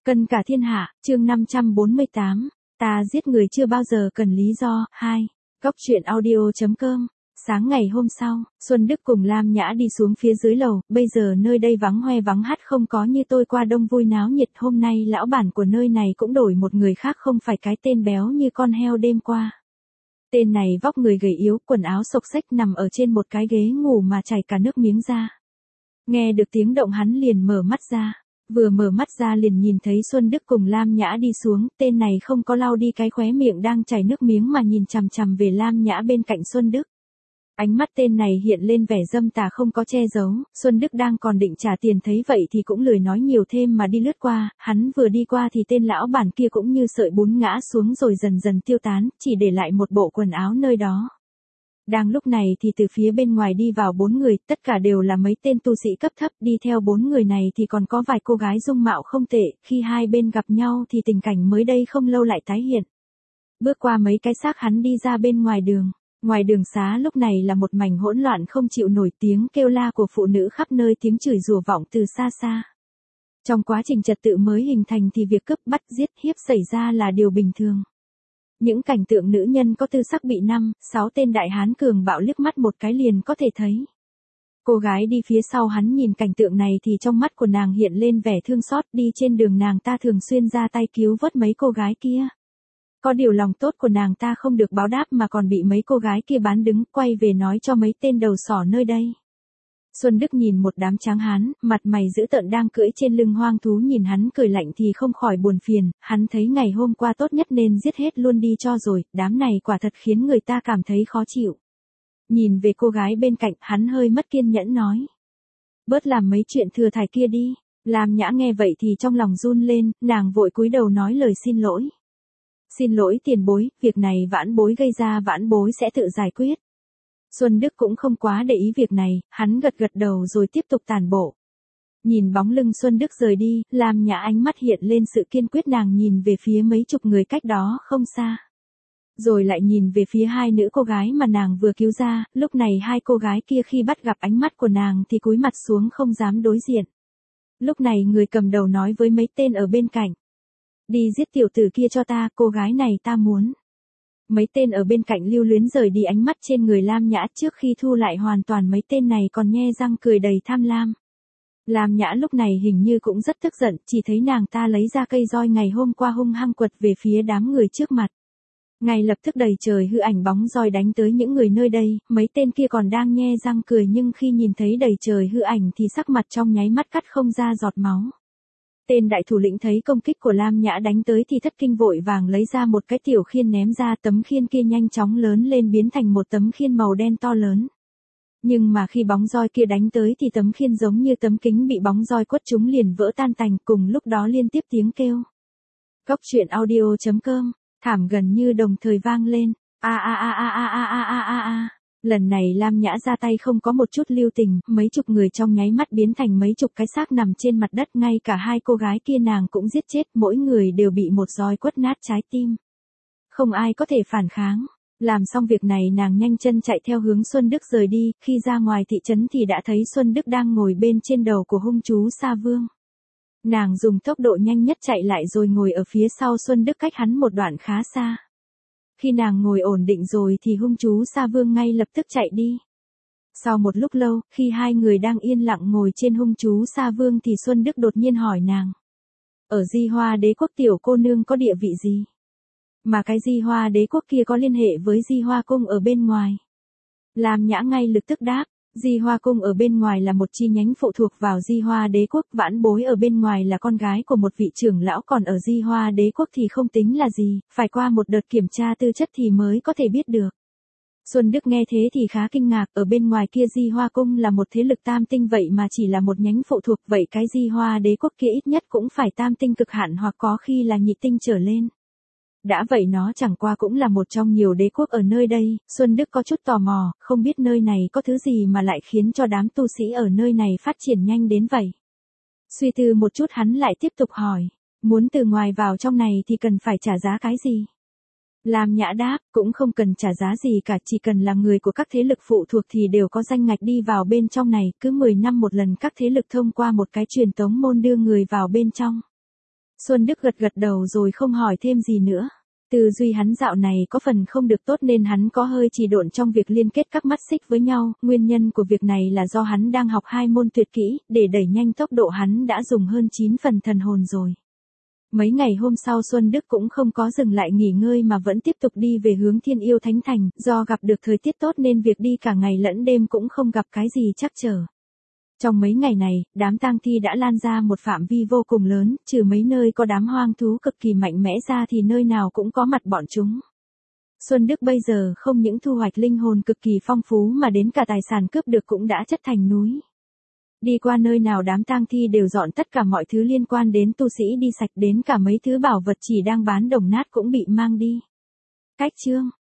Cân cả thiên hạ, chương 548, ta giết người chưa bao giờ cần lý do, 2. Góc truyện audio.com. Sáng ngày hôm sau, Xuân Đức cùng Lam Nhã đi xuống phía dưới lầu, bây giờ nơi đây vắng hoe vắng hắt không có như tôi qua đông vui náo nhiệt, hôm nay lão bản của nơi này cũng đổi một người khác không phải cái tên béo như con heo đêm qua. Tên này vóc người gầy yếu, quần áo xộc xếch nằm ở trên một cái ghế ngủ mà chảy cả nước miếng ra. Nghe được tiếng động hắn liền mở mắt ra. Vừa mở mắt ra liền nhìn thấy Xuân Đức cùng Lam Nhã đi xuống, tên này không có lau đi cái khóe miệng đang chảy nước miếng mà nhìn chằm chằm về Lam Nhã bên cạnh Xuân Đức. Ánh mắt tên này hiện lên vẻ dâm tà không có che giấu, Xuân Đức đang còn định trả tiền thấy vậy thì cũng lười nói nhiều thêm mà đi lướt qua, hắn vừa đi qua thì tên lão bản kia cũng như sợi bún ngã xuống rồi dần dần tiêu tán, chỉ để lại một bộ quần áo nơi đó. Đang lúc này thì từ phía bên ngoài đi vào 4 người, tất cả đều là mấy tên tu sĩ cấp thấp, đi theo 4 người này thì còn có vài cô gái dung mạo không tệ, khi hai bên gặp nhau thì tình cảnh mới đây không lâu lại tái hiện. Bước qua mấy cái xác hắn đi ra bên ngoài đường. Ngoài đường xá lúc này là một mảnh hỗn loạn không chịu nổi, tiếng kêu la của phụ nữ khắp nơi, tiếng chửi rủa vọng từ xa xa. Trong quá trình trật tự mới hình thành thì việc cướp bắt giết hiếp xảy ra là điều bình thường. Những cảnh tượng nữ nhân có tư sắc bị 5-6 tên đại hán cường bạo liếc mắt một cái liền có thể thấy. Cô gái đi phía sau hắn nhìn cảnh tượng này thì trong mắt của nàng hiện lên vẻ thương xót, đi trên đường nàng ta thường xuyên ra tay cứu vớt mấy cô gái kia. Có điều lòng tốt của nàng ta không được báo đáp mà còn bị mấy cô gái kia bán đứng, quay về nói cho mấy tên đầu sỏ nơi đây. Xuân Đức nhìn một đám tráng hán, mặt mày dữ tợn đang cưỡi trên lưng hoang thú nhìn hắn cười lạnh thì không khỏi buồn phiền, hắn thấy ngày hôm qua tốt nhất nên giết hết luôn đi cho rồi, đám này quả thật khiến người ta cảm thấy khó chịu. Nhìn về cô gái bên cạnh, hắn hơi mất kiên nhẫn nói. Bớt làm mấy chuyện thừa thải kia đi. Lam Nhã nghe vậy thì trong lòng run lên, nàng vội cúi đầu nói lời xin lỗi. Xin lỗi tiền bối, việc này vãn bối gây ra vãn bối sẽ tự giải quyết. Xuân Đức cũng không quá để ý việc này, hắn gật gật đầu rồi tiếp tục tản bộ. Nhìn bóng lưng Xuân Đức rời đi, Lam Nhã ánh mắt hiện lên sự kiên quyết, nàng nhìn về phía mấy chục người cách đó không xa. Rồi lại nhìn về phía hai nữ cô gái mà nàng vừa cứu ra, lúc này hai cô gái kia khi bắt gặp ánh mắt của nàng thì cúi mặt xuống không dám đối diện. Lúc này người cầm đầu nói với mấy tên ở bên cạnh. Đi giết tiểu tử kia cho ta, cô gái này ta muốn. Mấy tên ở bên cạnh lưu luyến rời đi ánh mắt trên người Lam Nhã, trước khi thu lại hoàn toàn mấy tên này còn nhe răng cười đầy tham lam. Lam Nhã lúc này hình như cũng rất tức giận, chỉ thấy nàng ta lấy ra cây roi ngày hôm qua hung hăng quật về phía đám người trước mặt. Ngay lập tức đầy trời hư ảnh bóng roi đánh tới những người nơi đây, mấy tên kia còn đang nhe răng cười nhưng khi nhìn thấy đầy trời hư ảnh thì sắc mặt trong nháy mắt cắt không ra giọt máu. Tên đại thủ lĩnh thấy công kích của Lam Nhã đánh tới thì thất kinh vội vàng lấy ra một cái tiểu khiên ném ra, tấm khiên kia nhanh chóng lớn lên biến thành một tấm khiên màu đen to lớn. Nhưng mà khi bóng roi kia đánh tới thì tấm khiên giống như tấm kính bị bóng roi quất trúng liền vỡ tan tành, cùng lúc đó liên tiếp tiếng kêu. Góc truyện audio.com, thảm gần như đồng thời vang lên. Lần này Lam Nhã ra tay không có một chút lưu tình, mấy chục người trong nháy mắt biến thành mấy chục cái xác nằm trên mặt đất, ngay cả hai cô gái kia nàng cũng giết chết, mỗi người đều bị một roi quất nát trái tim. Không ai có thể phản kháng. Làm xong việc này nàng nhanh chân chạy theo hướng Xuân Đức rời đi, khi ra ngoài thị trấn thì đã thấy Xuân Đức đang ngồi bên trên đầu của hung chú Sa Vương. Nàng dùng tốc độ nhanh nhất chạy lại rồi ngồi ở phía sau Xuân Đức cách hắn một đoạn khá xa. Khi nàng ngồi ổn định rồi thì hung chú Sa Vương ngay lập tức chạy đi. Sau một lúc lâu, khi hai người đang yên lặng ngồi trên hung chú Sa Vương thì Xuân Đức đột nhiên hỏi nàng. Ở Di Hoa Đế Quốc tiểu cô nương có địa vị gì? Mà cái Di Hoa Đế Quốc kia có liên hệ với Di Hoa Cung ở bên ngoài? Lam Nhã ngay lập tức đáp. Di Hoa Cung ở bên ngoài là một chi nhánh phụ thuộc vào Di Hoa Đế Quốc, vãn bối ở bên ngoài là con gái của một vị trưởng lão, còn ở Di Hoa Đế Quốc thì không tính là gì, phải qua một đợt kiểm tra tư chất thì mới có thể biết được. Xuân Đức nghe thế thì khá kinh ngạc, ở bên ngoài kia Di Hoa Cung là một thế lực tam tinh vậy mà chỉ là một nhánh phụ thuộc, vậy cái Di Hoa Đế Quốc kia ít nhất cũng phải tam tinh cực hạn hoặc có khi là nhị tinh trở lên. Đã vậy nó chẳng qua cũng là một trong nhiều đế quốc ở nơi đây, Xuân Đức có chút tò mò, không biết nơi này có thứ gì mà lại khiến cho đám tu sĩ ở nơi này phát triển nhanh đến vậy. Suy tư một chút hắn lại tiếp tục hỏi, muốn từ ngoài vào trong này thì cần phải trả giá cái gì? Lam Nhã đáp, cũng không cần trả giá gì cả, chỉ cần là người của các thế lực phụ thuộc thì đều có danh ngạch đi vào bên trong này, cứ 10 năm một lần các thế lực thông qua một cái truyền tống môn đưa người vào bên trong. Xuân Đức gật gật đầu rồi không hỏi thêm gì nữa. Tư duy hắn dạo này có phần không được tốt nên hắn có hơi trì độn trong việc liên kết các mắt xích với nhau, nguyên nhân của việc này là do hắn đang học 2 môn tuyệt kỹ, để đẩy nhanh tốc độ hắn đã dùng hơn 9 phần thần hồn rồi. Mấy ngày hôm sau Xuân Đức cũng không có dừng lại nghỉ ngơi mà vẫn tiếp tục đi về hướng Thiên Yêu Thánh Thành, do gặp được thời tiết tốt nên việc đi cả ngày lẫn đêm cũng không gặp cái gì trắc trở. Trong mấy ngày này, đám tang thi đã lan ra một phạm vi vô cùng lớn, trừ mấy nơi có đám hoang thú cực kỳ mạnh mẽ ra thì nơi nào cũng có mặt bọn chúng. Xuân Đức bây giờ không những thu hoạch linh hồn cực kỳ phong phú mà đến cả tài sản cướp được cũng đã chất thành núi. Đi qua nơi nào đám tang thi đều dọn tất cả mọi thứ liên quan đến tu sĩ đi sạch, đến cả mấy thứ bảo vật chỉ đang bán đồng nát cũng bị mang đi. Cách chương